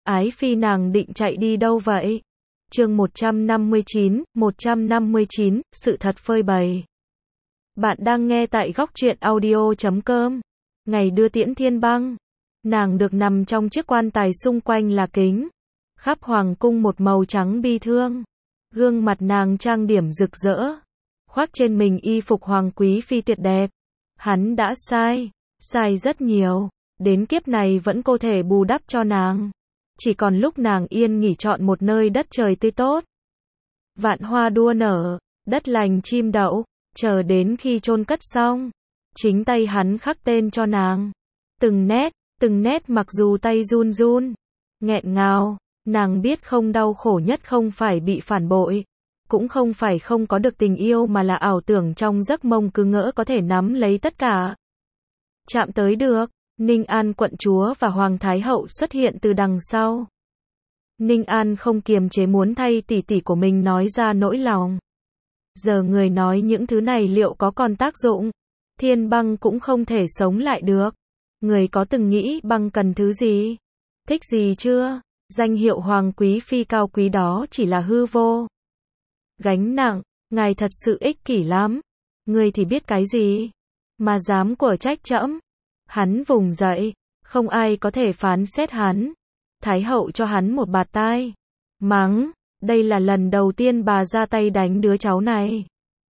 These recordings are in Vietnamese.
Ái Phi nàng định chạy đi đâu vậy? Chương 159, sự thật phơi bày. Bạn đang nghe tại góc truyện audio.com. Ngày đưa tiễn Thiên Băng. Nàng được nằm trong chiếc quan tài xung quanh là kính. Khắp hoàng cung một màu trắng bi thương. Gương mặt nàng trang điểm rực rỡ. Khoác trên mình y phục hoàng quý phi tuyệt đẹp. Hắn đã sai rất nhiều. Đến kiếp này vẫn có thể bù đắp cho nàng. Chỉ còn lúc nàng yên nghỉ chọn một nơi đất trời tươi tốt. Vạn hoa đua nở, đất lành chim đậu, chờ đến khi chôn cất xong. Chính tay hắn khắc tên cho nàng. Từng nét mặc dù tay run run, nghẹn ngào, nàng biết không đau khổ nhất không phải bị phản bội. Cũng không phải không có được tình yêu mà là ảo tưởng trong giấc mộng cứ ngỡ có thể nắm lấy tất cả. Chạm tới được. Ninh An quận chúa và Hoàng Thái hậu xuất hiện từ đằng sau. Ninh An không kiềm chế muốn thay tỷ tỷ của mình nói ra nỗi lòng. Giờ người nói những thứ này liệu có còn tác dụng? Thiên Băng cũng không thể sống lại được. Người có từng nghĩ Băng cần thứ gì? Thích gì chưa? Danh hiệu Hoàng quý phi cao quý đó chỉ là hư vô. Gánh nặng, ngài thật sự ích kỷ lắm. Người thì biết cái gì? Mà dám của trách trẫm. Hắn vùng dậy, không ai có thể phán xét hắn. Thái hậu cho hắn một bạt tai. Mắng, đây là lần đầu tiên bà ra tay đánh đứa cháu này.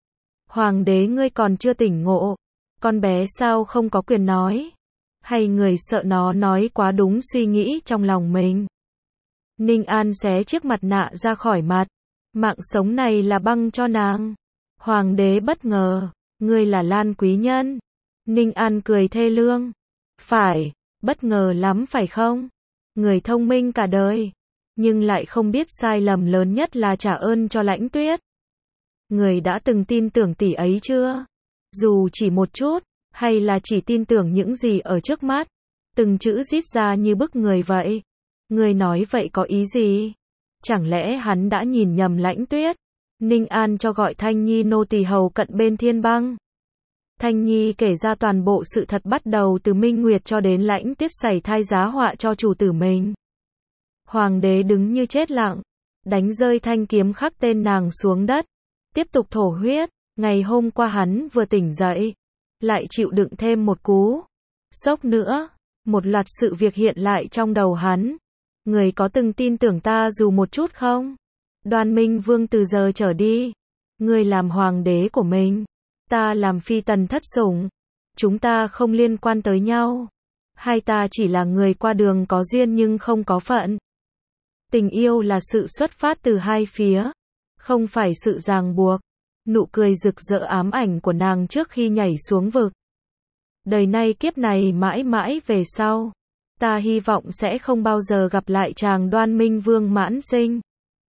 Hoàng đế ngươi còn chưa tỉnh ngộ, con bé sao không có quyền nói? Hay người sợ nó nói quá đúng suy nghĩ trong lòng mình? Ninh An xé chiếc mặt nạ ra khỏi mặt. Mạng sống này là Băng cho nàng. Hoàng đế bất ngờ, ngươi là Lan quý nhân. Ninh An cười thê lương. Phải, bất ngờ lắm phải không? Người thông minh cả đời, nhưng lại không biết sai lầm lớn nhất là trả ơn cho Lãnh Tuyết. Người đã từng tin tưởng tỷ ấy chưa? Dù chỉ một chút, hay là chỉ tin tưởng những gì ở trước mắt? Từng chữ rít ra như bức người vậy. Người nói vậy có ý gì? Chẳng lẽ hắn đã nhìn nhầm Lãnh Tuyết? Ninh An cho gọi Thanh Nhi nô tỳ hầu cận bên Thiên Băng. Thanh Nhi kể ra toàn bộ sự thật bắt đầu từ Minh Nguyệt cho đến Lãnh Tuyết xảy thai giá họa cho chủ tử mình. Hoàng đế đứng như chết lặng, đánh rơi thanh kiếm khắc tên nàng xuống đất, tiếp tục thổ huyết. Ngày hôm qua hắn vừa tỉnh dậy, lại chịu đựng thêm một cú sốc nữa. Một loạt sự việc hiện lại trong đầu hắn. Người có từng tin tưởng ta dù một chút không? Đoan Minh Vương từ giờ trở đi, người làm hoàng đế của mình. Ta làm phi tần thất sủng. Chúng ta không liên quan tới nhau. Hai ta chỉ là người qua đường có duyên nhưng không có phận. Tình yêu là sự xuất phát từ hai phía, không phải sự ràng buộc. Nụ cười rực rỡ ám ảnh của nàng trước khi nhảy xuống vực. Đời này kiếp này mãi mãi về sau, ta hy vọng sẽ không bao giờ gặp lại chàng Đoan Minh Vương mãn sinh.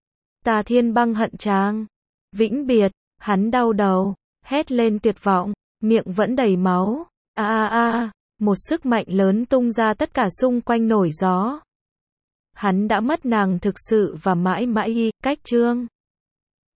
Ta Thiên Băng hận chàng vĩnh biệt. Hắn đau đầu, hét lên tuyệt vọng, miệng vẫn đầy máu. Một sức mạnh lớn tung ra, tất cả xung quanh nổi gió. Hắn đã mất nàng thực sự và mãi mãi. Cách chương